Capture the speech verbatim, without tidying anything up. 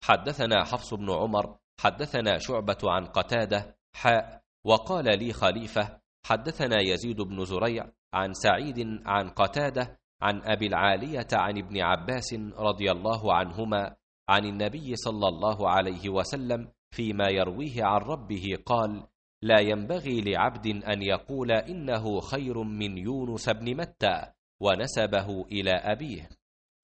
حدثنا حفص بن عمر حدثنا شعبة عن قتادة حاء وقال لي خليفة حدثنا يزيد بن زريع عن سعيد عن قتادة عن أبي العالية عن ابن عباس رضي الله عنهما عن النبي صلى الله عليه وسلم فيما يرويه عن ربه قال: لا ينبغي لعبد أن يقول إنه خير من يونس بن متى، ونسبه إلى أبيه.